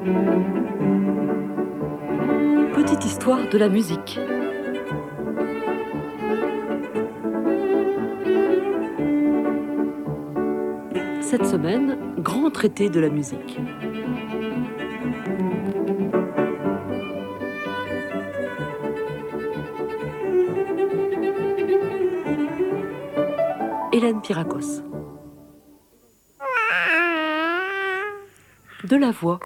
Petite histoire de la musique. Cette semaine, grand traité de la musique. Hélène Piracos. De la voix.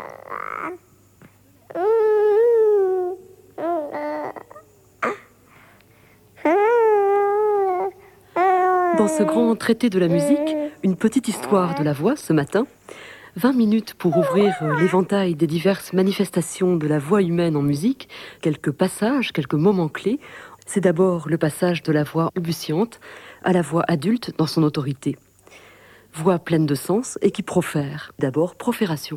Dans ce grand traité de la musique, une petite histoire de la voix ce matin. 20 minutes pour ouvrir l'éventail des diverses manifestations de la voix humaine en musique. Quelques passages, quelques moments clés. C'est d'abord le passage de la voix balbutiante à la voix adulte dans son autorité. Voix pleine de sens et qui profère. D'abord, profération.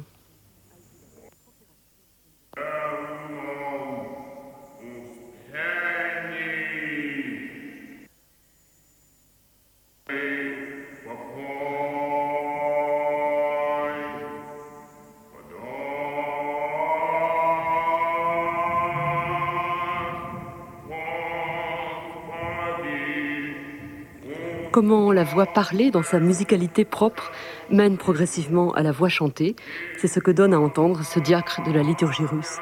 Comment la voix parlée, dans sa musicalité propre, mène progressivement à la voix chantée, c'est ce que donne à entendre ce diacre de la liturgie russe.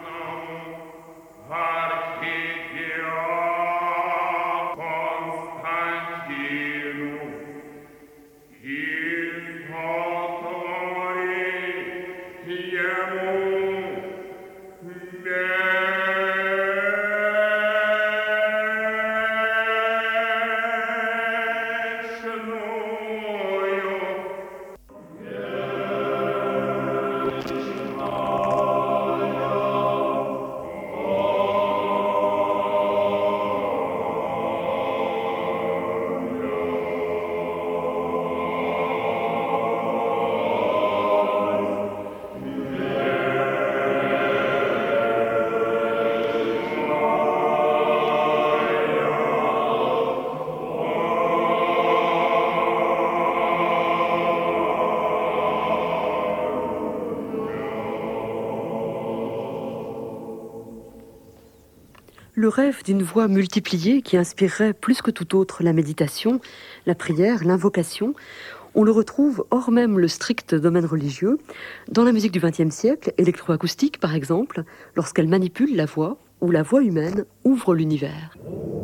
Le rêve d'une voix multipliée qui inspirerait plus que tout autre la méditation, la prière, l'invocation, on le retrouve hors même le strict domaine religieux, dans la musique du XXe siècle, électroacoustique par exemple, lorsqu'elle manipule la voix ou la voix humaine ouvre l'univers.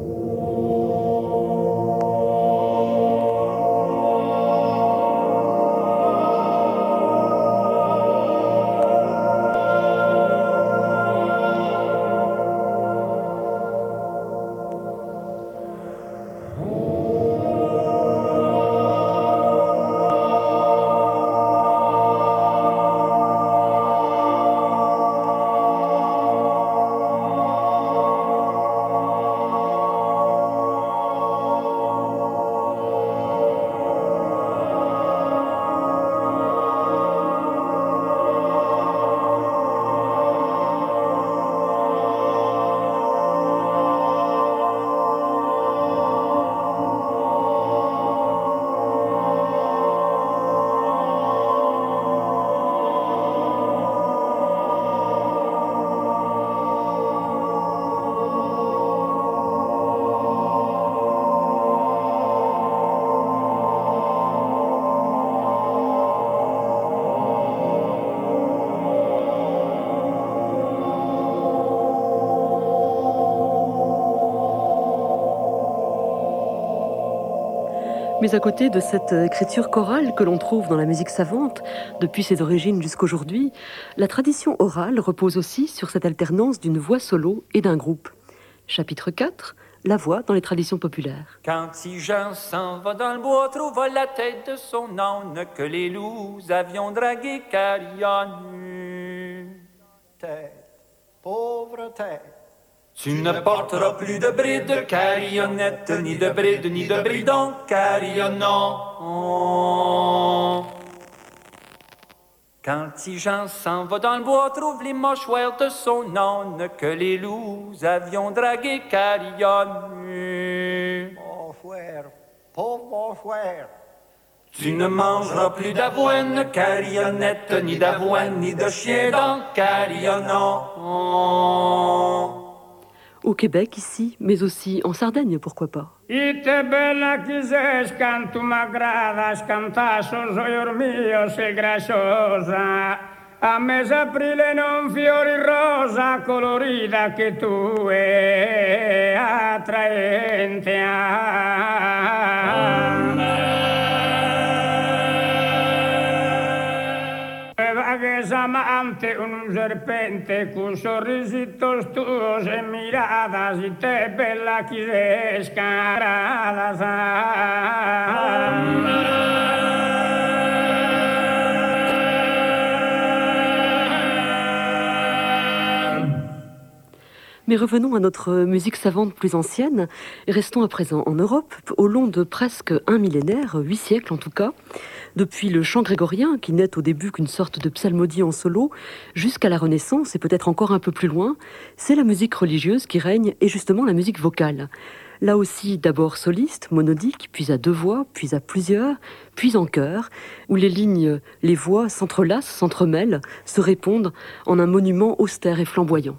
Mais à côté de cette écriture chorale que l'on trouve dans la musique savante, depuis ses origines jusqu'aujourd'hui, la tradition orale repose aussi sur cette alternance d'une voix solo et d'un groupe. Chapitre 4, la voix dans les traditions populaires. Quand Jean s'en va dans le bois, trouva la tête de son âne que les loups avions dragué Carillon. Tête, pauvre tête. Tu ne porteras plus de bride, carillonnette, ni de bride, ni de bridon, carillonnant. Quand Jean s'en va dans le bois, trouve les mâchoires de son âne que les loups avions dragué Carillon. Mon frère, pauvre mon frère. Tu ne mangeras plus d'avoine, carillonnette, ni d'avoine, ni de chien dans carillonnant. Au Québec, ici, mais aussi en Sardaigne, pourquoi pas. Ite bella chises cantu m'aggrada, scantasso soior mio, sei graciosa. A mes aprile non fiori rosa, colorida che tu è attraente. Amante un serpente con sorrisitos tuos e miradas y te bella quisescaradas. Mais revenons à notre musique savante plus ancienne et restons à présent en Europe, au long de presque un millénaire, 8 siècles en tout cas, depuis le chant grégorien, qui n'est au début qu'une sorte de psalmodie en solo, jusqu'à la Renaissance et peut-être encore un peu plus loin, c'est la musique religieuse qui règne et justement la musique vocale. Là aussi, d'abord soliste, monodique, puis à 2 voix, puis à plusieurs, puis en chœur, où les lignes, les voix s'entrelacent, s'entremêlent, se répondent en un monument austère et flamboyant.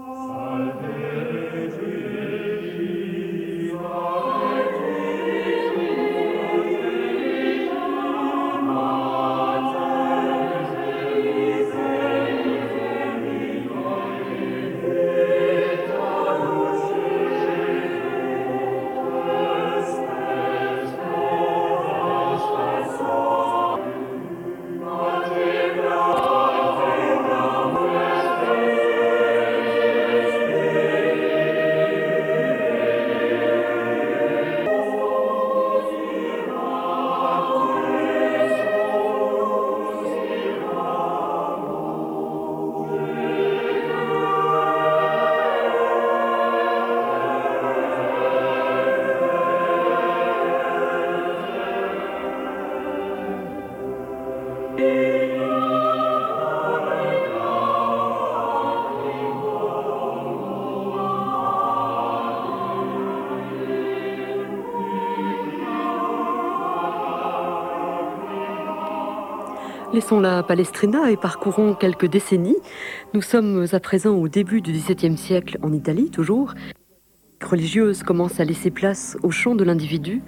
Laissons la Palestrina et parcourons quelques décennies. Nous sommes à présent au début du XVIIe siècle en Italie, toujours. La religieuse commence à laisser place au chant de l'individu.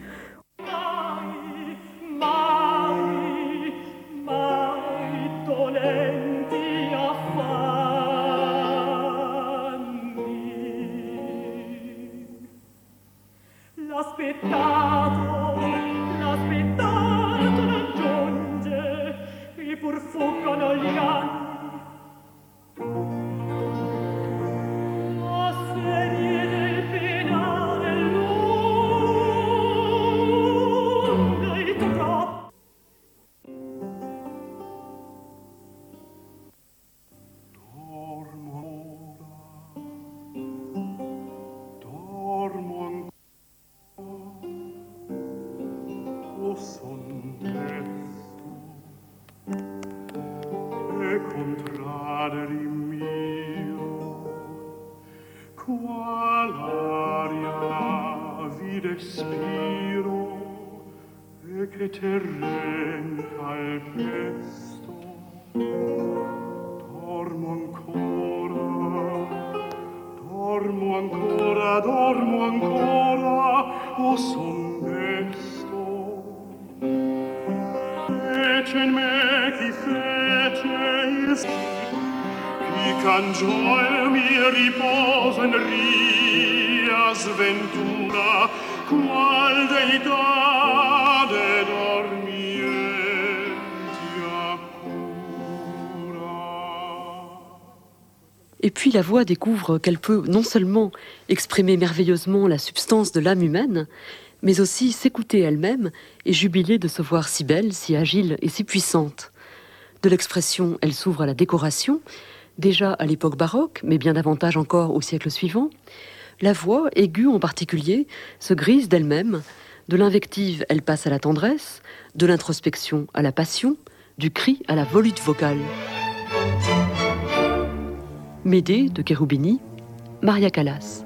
Dormo ancora, o son desto. Fece in me chi fece il chi cangiò il mio riposo in ria sventura, qual deitade dormienti accura. Et puis la voix découvre qu'elle peut non seulement exprimer merveilleusement la substance de l'âme humaine, mais aussi s'écouter elle-même et jubiler de se voir si belle, si agile et si puissante. De l'expression, elle s'ouvre à la décoration, déjà à l'époque baroque, mais bien davantage encore au siècle suivant. La voix, aiguë en particulier, se grise d'elle-même. De l'invective, elle passe à la tendresse, de l'introspection à la passion, du cri à la volute vocale. Médée de Cherubini, Maria Callas.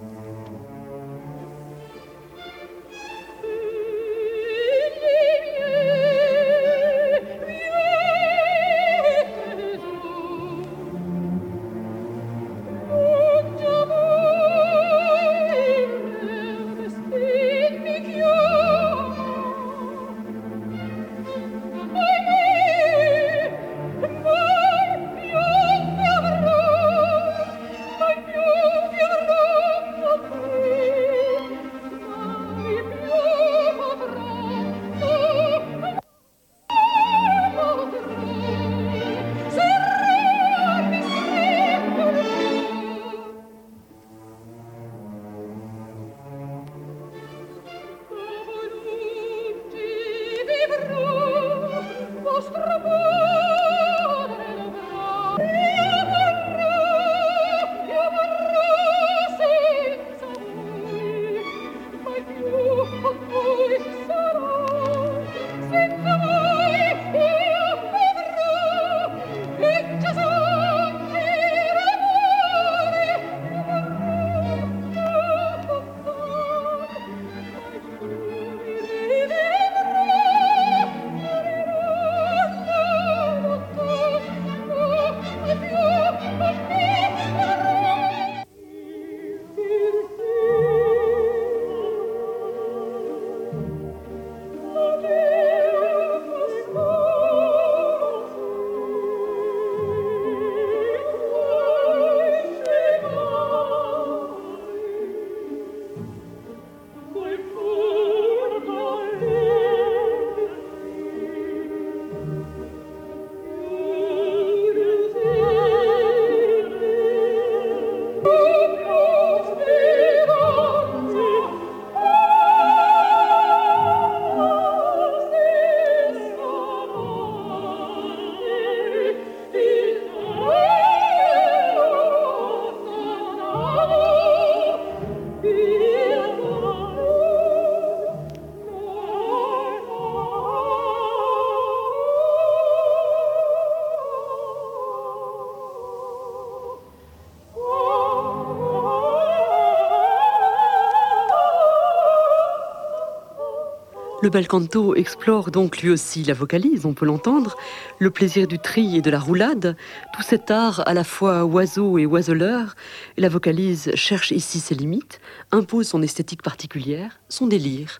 Le bel canto explore donc lui aussi la vocalise, on peut l'entendre, le plaisir du tri et de la roulade, tout cet art à la fois oiseau et oiseleur. Et la vocalise cherche ici ses limites, impose son esthétique particulière, son délire.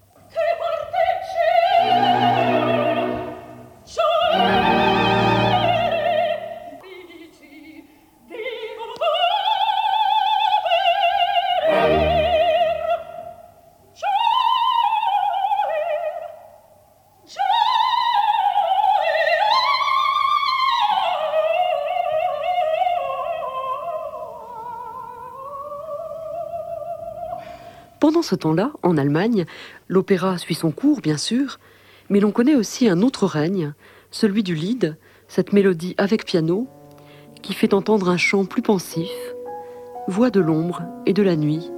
Pendant ce temps-là, en Allemagne, l'opéra suit son cours, bien sûr, mais l'on connaît aussi un autre règne, celui du Lied, cette mélodie avec piano, qui fait entendre un chant plus pensif, voix de l'ombre et de la nuit.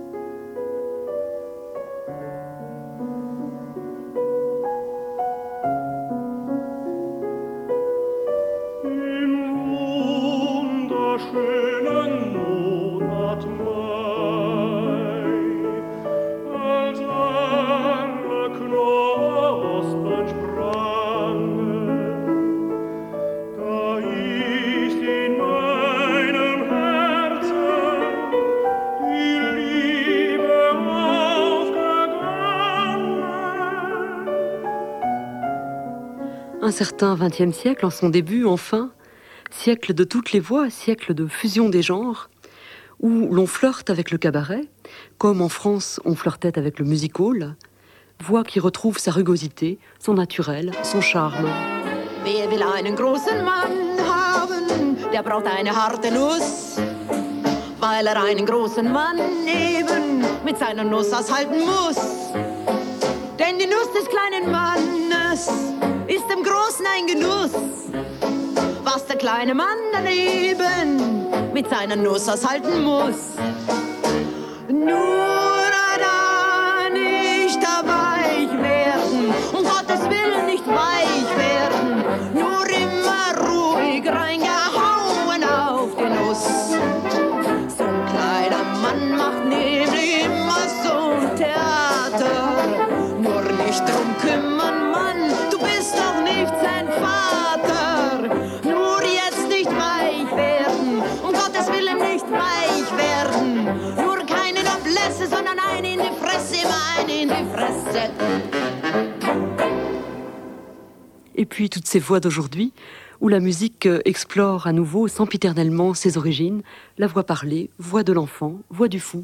Un certain XXe siècle, en son début, enfin, siècle de toutes les voix, siècle de fusion des genres, où l'on flirte avec le cabaret, comme en France on flirtait avec le music-hall, voix qui retrouve sa rugosité, son naturel, son charme. Wer will einen großen Mann haben, der braucht eine harte Nuss, weil einen großen Mann eben mit seiner Nuss aushalten muss. Denn die Nuss des kleinen Mannes ist dem Großen ein Genuss, was der kleine Mann daneben mit seiner Nuss aushalten muss. Nur da nicht weich werden, um Gottes Willen nicht weich werden, nur immer ruhig reingehauen auf die Nuss. So ein kleiner Mann macht nämlich immer so ein Theater, nur nicht drum kümmern, Mann, du bist doch nicht sein Vater. Nur jetzt nicht weich werden, um Gottes Willen nicht weich werden, nur keine Noblesse, sondern eine in die Fresse, immer eine in die Fresse. Et puis toutes ces voix d'aujourd'hui, où la musique explore à nouveau sempiternellement ses origines, la voix parlée, voix de l'enfant, voix du fou.